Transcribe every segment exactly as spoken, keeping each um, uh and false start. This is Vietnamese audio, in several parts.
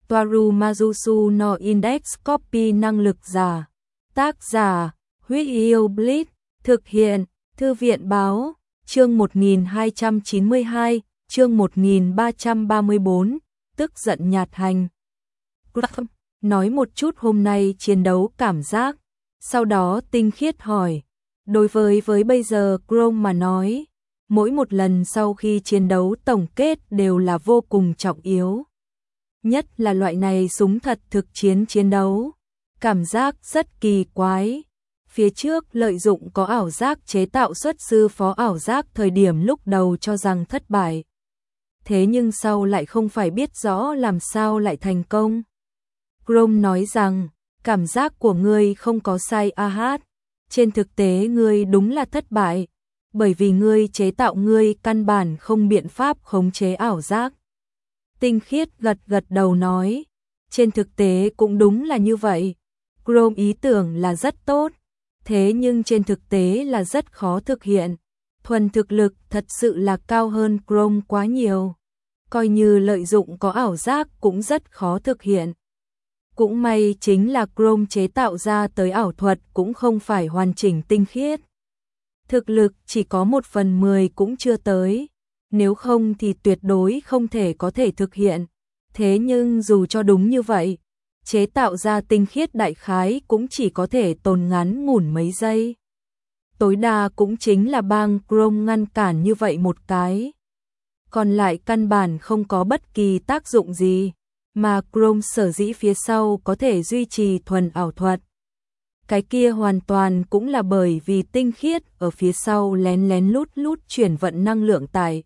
Toaru Majusu no Index Copy năng lực giả. Tác giả, Huyết Yêu Blitz, thực hiện, Thư viện báo, chương một nghìn hai trăm chín mươi hai, chương một nghìn ba trăm ba mươi tư, tức giận nhạt hành. Nói một chút hôm nay chiến đấu cảm giác, sau đó tinh khiết hỏi, đối với với bây giờ Chrome mà nói, mỗi một lần sau khi chiến đấu tổng kết đều là vô cùng trọng yếu. Nhất là loại này súng thật thực chiến chiến đấu, cảm giác rất kỳ quái. Phía trước lợi dụng có ảo giác chế tạo xuất sư phó ảo giác thời điểm lúc đầu cho rằng thất bại. Thế nhưng sau lại không phải biết rõ làm sao lại thành công. Chrome nói rằng, cảm giác của ngươi không có sai a hát. Trên thực tế ngươi đúng là thất bại, bởi vì ngươi chế tạo ngươi căn bản không biện pháp khống chế ảo giác. Tinh khiết gật gật đầu nói, trên thực tế cũng đúng là như vậy. Chrome ý tưởng là rất tốt, thế nhưng trên thực tế là rất khó thực hiện. Thuần thực lực thật sự là cao hơn Chrome quá nhiều. Coi như lợi dụng có ảo giác cũng rất khó thực hiện. Cũng may chính là Chrome chế tạo ra tới ảo thuật cũng không phải hoàn chỉnh tinh khiết. Thực lực chỉ có một phần mười cũng chưa tới, nếu không thì tuyệt đối không thể có thể thực hiện. Thế nhưng dù cho đúng như vậy, chế tạo ra tinh khiết đại khái cũng chỉ có thể tồn ngắn ngủn mấy giây. Tối đa cũng chính là bang Chrome ngăn cản như vậy một cái. Còn lại căn bản không có bất kỳ tác dụng gì, mà Chrome sở dĩ phía sau có thể duy trì thuần ảo thuật. Cái kia hoàn toàn cũng là bởi vì tinh khiết ở phía sau lén lén lút lút chuyển vận năng lượng tại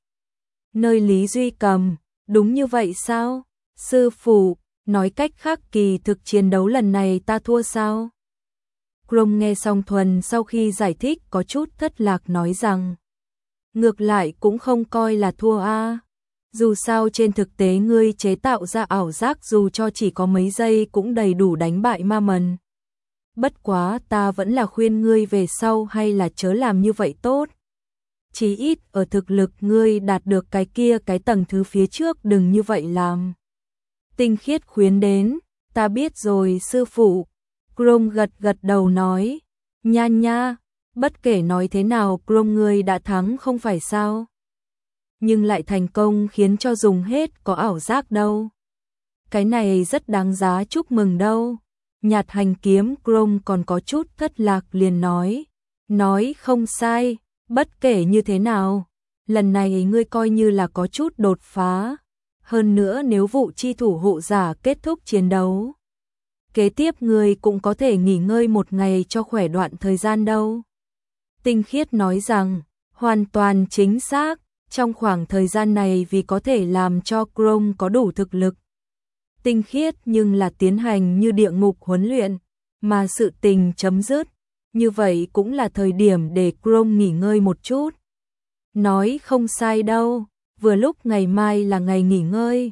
nơi Lý Duy cầm. Đúng như vậy sao? Sư phụ, nói cách khác kỳ thực chiến đấu lần này ta thua sao? Chrome nghe xong thuần sau khi giải thích có chút thất lạc nói rằng, ngược lại cũng không coi là thua a. Dù sao trên thực tế ngươi chế tạo ra ảo giác dù cho chỉ có mấy giây cũng đầy đủ đánh bại ma mần. Bất quá ta vẫn là khuyên ngươi về sau hay là chớ làm như vậy tốt. Chỉ ít ở thực lực ngươi đạt được cái kia cái tầng thứ phía trước đừng như vậy làm. Tinh khiết khuyến đến, ta biết rồi sư phụ. Chrome gật gật đầu nói, nha nha, bất kể nói thế nào Chrome ngươi đã thắng không phải sao. Nhưng lại thành công khiến cho dùng hết có ảo giác đâu. Cái này rất đáng giá chúc mừng đâu. Nhạt hành kiếm Chrome còn có chút thất lạc liền nói. Nói không sai, bất kể như thế nào, lần này ngươi coi như là có chút đột phá. Hơn nữa nếu vụ chi thủ hộ giả kết thúc chiến đấu, kế tiếp ngươi cũng có thể nghỉ ngơi một ngày cho khỏe đoạn thời gian đâu. Tinh khiết nói rằng, hoàn toàn chính xác, trong khoảng thời gian này vì có thể làm cho Chrome có đủ thực lực. Tinh khiết nhưng là tiến hành như địa ngục huấn luyện, mà sự tình chấm dứt, như vậy cũng là thời điểm để Chrome nghỉ ngơi một chút. Nói không sai đâu, vừa lúc ngày mai là ngày nghỉ ngơi.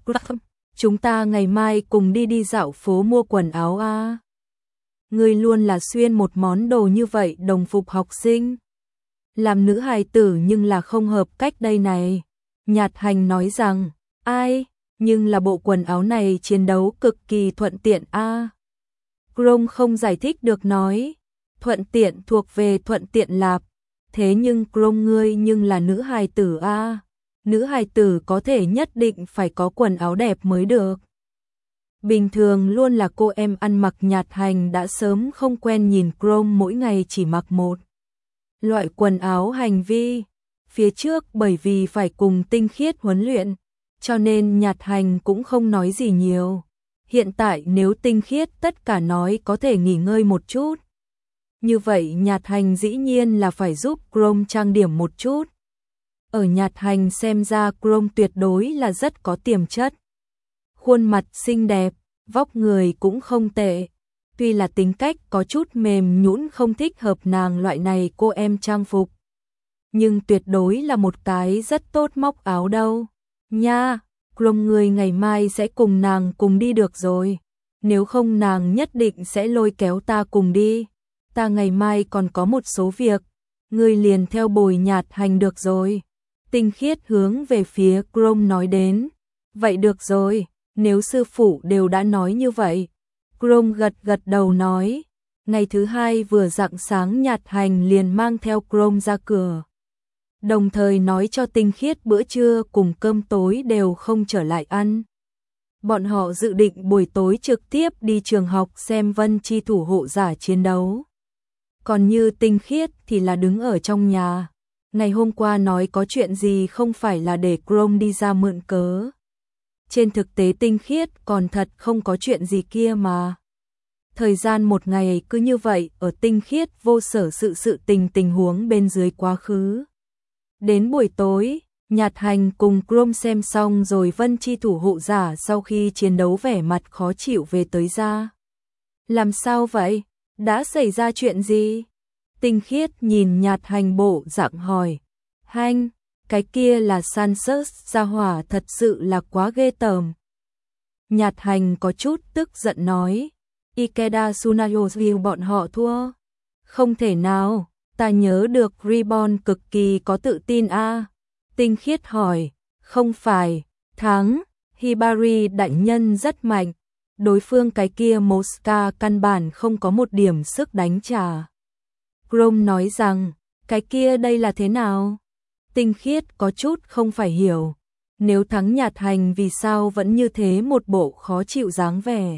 Chúng ta ngày mai cùng đi đi dạo phố mua quần áo a. Ngươi luôn là xuyên một món đồ như vậy đồng phục học sinh. Làm nữ hài tử nhưng là không hợp cách đây này. Nhạt hành nói rằng, ai, nhưng là bộ quần áo này chiến đấu cực kỳ thuận tiện a. À. Chrome không giải thích được nói, thuận tiện thuộc về thuận tiện lạp, thế nhưng Chrome ngươi nhưng là nữ hài tử a. À. Nữ hài tử có thể nhất định phải có quần áo đẹp mới được. Bình thường luôn là cô em ăn mặc nhạt hành đã sớm không quen nhìn Chrome mỗi ngày chỉ mặc một loại quần áo hành vi. Phía trước bởi vì phải cùng tinh khiết huấn luyện, cho nên nhạt hành cũng không nói gì nhiều. Hiện tại nếu tinh khiết tất cả nói có thể nghỉ ngơi một chút. Như vậy nhạt hành dĩ nhiên là phải giúp Chrome trang điểm một chút. Ở nhạt hành xem ra Chrome tuyệt đối là rất có tiềm chất. Khuôn mặt xinh đẹp, vóc người cũng không tệ. Tuy là tính cách có chút mềm nhũn không thích hợp nàng loại này cô em trang phục. Nhưng tuyệt đối là một cái rất tốt móc áo đâu. Nha, Chrome người ngày mai sẽ cùng nàng cùng đi được rồi. Nếu không nàng nhất định sẽ lôi kéo ta cùng đi. Ta ngày mai còn có một số việc. Ngươi liền theo bồi nhạt hành được rồi. Tinh khiết hướng về phía Chrome nói đến. Vậy được rồi, nếu sư phụ đều đã nói như vậy. Chrome gật gật đầu nói. Ngày thứ hai vừa rạng sáng Nhạt Hành liền mang theo Chrome ra cửa. Đồng thời nói cho Tinh Khiết bữa trưa cùng cơm tối đều không trở lại ăn. Bọn họ dự định buổi tối trực tiếp đi trường học xem Vân Chi thủ hộ giả chiến đấu. Còn như Tinh Khiết thì là đứng ở trong nhà. Ngày hôm qua nói có chuyện gì không phải là để Chrome đi ra mượn cớ. Trên thực tế Tinh Khiết còn thật không có chuyện gì kia mà. Thời gian một ngày cứ như vậy ở Tinh Khiết vô sở sự sự tình tình huống bên dưới quá khứ. Đến buổi tối, Nhạt Hành cùng Chrome xem xong rồi Vân Chi thủ hộ giả sau khi chiến đấu vẻ mặt khó chịu về tới ra. Làm sao vậy? Đã xảy ra chuyện gì? Tinh Khiết nhìn Nhạt Hành bộ dạng hỏi. Hành, cái kia là Sansus gia hỏa thật sự là quá ghê tởm. Nhạt Hành có chút tức giận nói. Ikeda Tsunayosville bọn họ thua. Không thể nào, ta nhớ được Reborn cực kỳ có tự tin a. À? Tinh Khiết hỏi, không phải, thắng, Hibari đại nhân rất mạnh, đối phương cái kia Mosca căn bản không có một điểm sức đánh trả. Chrome nói rằng, cái kia đây là thế nào? Tinh Khiết có chút không phải hiểu, nếu thắng Nhạt Hành vì sao vẫn như thế một bộ khó chịu dáng vẻ.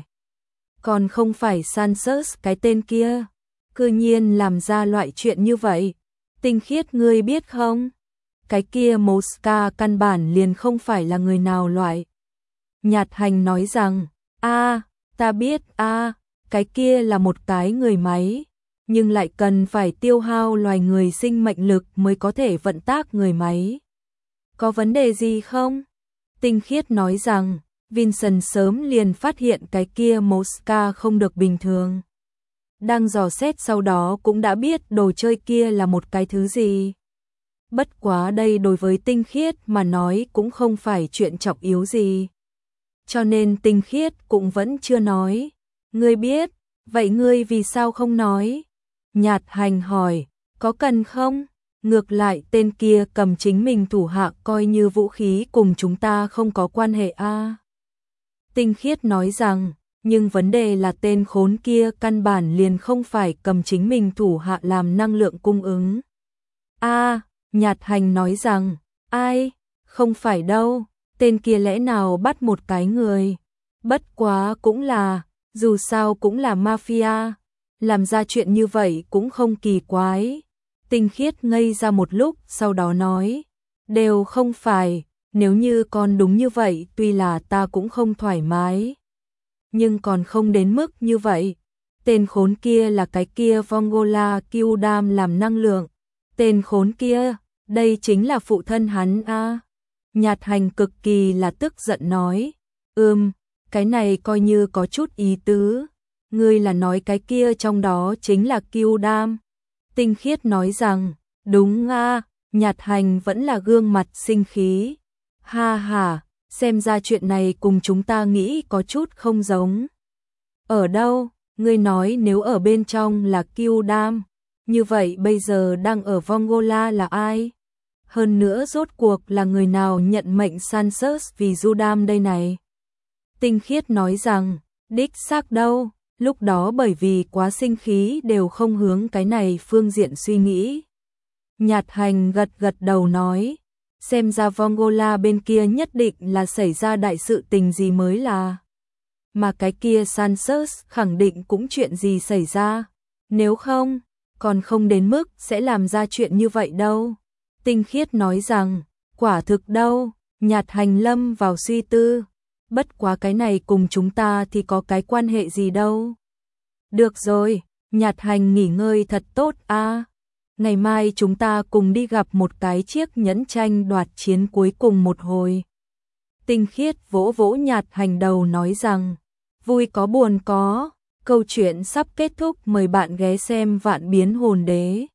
Còn không phải Sansus cái tên kia, cư nhiên làm ra loại chuyện như vậy. Tinh Khiết ngươi biết không? Cái kia Mosca căn bản liền không phải là người nào loại. Nhạt Hành nói rằng, a, ta biết a, cái kia là một cái người máy, nhưng lại cần phải tiêu hao loài người sinh mệnh lực mới có thể vận tác người máy. Có vấn đề gì không? Tinh Khiết nói rằng, Vincent sớm liền phát hiện cái kia Mosca không được bình thường. Đang dò xét sau đó cũng đã biết đồ chơi kia là một cái thứ gì. Bất quá đây đối với Tinh Khiết mà nói cũng không phải chuyện trọng yếu gì. Cho nên Tinh Khiết cũng vẫn chưa nói. Ngươi biết, vậy ngươi vì sao không nói? Nhạt Hành hỏi, có cần không? Ngược lại tên kia cầm chính mình thủ hạ coi như vũ khí cùng chúng ta không có quan hệ a. À? Tinh Khiết nói rằng, nhưng vấn đề là tên khốn kia căn bản liền không phải cầm chính mình thủ hạ làm năng lượng cung ứng. A, à, Nhạt Hành nói rằng, ai, không phải đâu, tên kia lẽ nào bắt một cái người. Bất quá cũng là, dù sao cũng là mafia, làm ra chuyện như vậy cũng không kỳ quái. Tinh Khiết ngây ra một lúc sau đó nói, đều không phải, nếu như con đúng như vậy tuy là ta cũng không thoải mái. Nhưng còn không đến mức như vậy. Tên khốn kia là cái kia Vongola Kyudam làm năng lượng. Tên khốn kia, đây chính là phụ thân hắn a. À? Nhạt Hành cực kỳ là tức giận nói, ừm, cái này coi như có chút ý tứ. Ngươi là nói cái kia trong đó chính là Kyudam. Tinh Khiết nói rằng, đúng a. À? Nhạt Hành vẫn là gương mặt sinh khí. Ha ha, xem ra chuyện này cùng chúng ta nghĩ có chút không giống. Ở đâu? Ngươi nói nếu ở bên trong là Kyudam, như vậy bây giờ đang ở Vongola là ai? Hơn nữa rốt cuộc là người nào nhận mệnh Sansus vì Judam đây này? Tinh Khiết nói rằng, đích xác đâu, lúc đó bởi vì quá sinh khí đều không hướng cái này phương diện suy nghĩ. Nhạt Hành gật gật đầu nói, xem ra Vongola bên kia nhất định là xảy ra đại sự tình gì mới là. Mà cái kia Sansus khẳng định cũng chuyện gì xảy ra, nếu không, còn không đến mức sẽ làm ra chuyện như vậy đâu. Tinh Khiết nói rằng, quả thực đâu, Nhạt Hành lâm vào suy tư, bất quá cái này cùng chúng ta thì có cái quan hệ gì đâu. Được rồi, Nhạt Hành nghỉ ngơi thật tốt a. À. Ngày mai chúng ta cùng đi gặp một cái chiếc nhẫn tranh đoạt chiến cuối cùng một hồi. Tinh Khiết vỗ vỗ Nhạt Hành đầu nói rằng, vui có buồn có, câu chuyện sắp kết thúc, mời bạn ghé xem Vạn Biến Hồn Đế.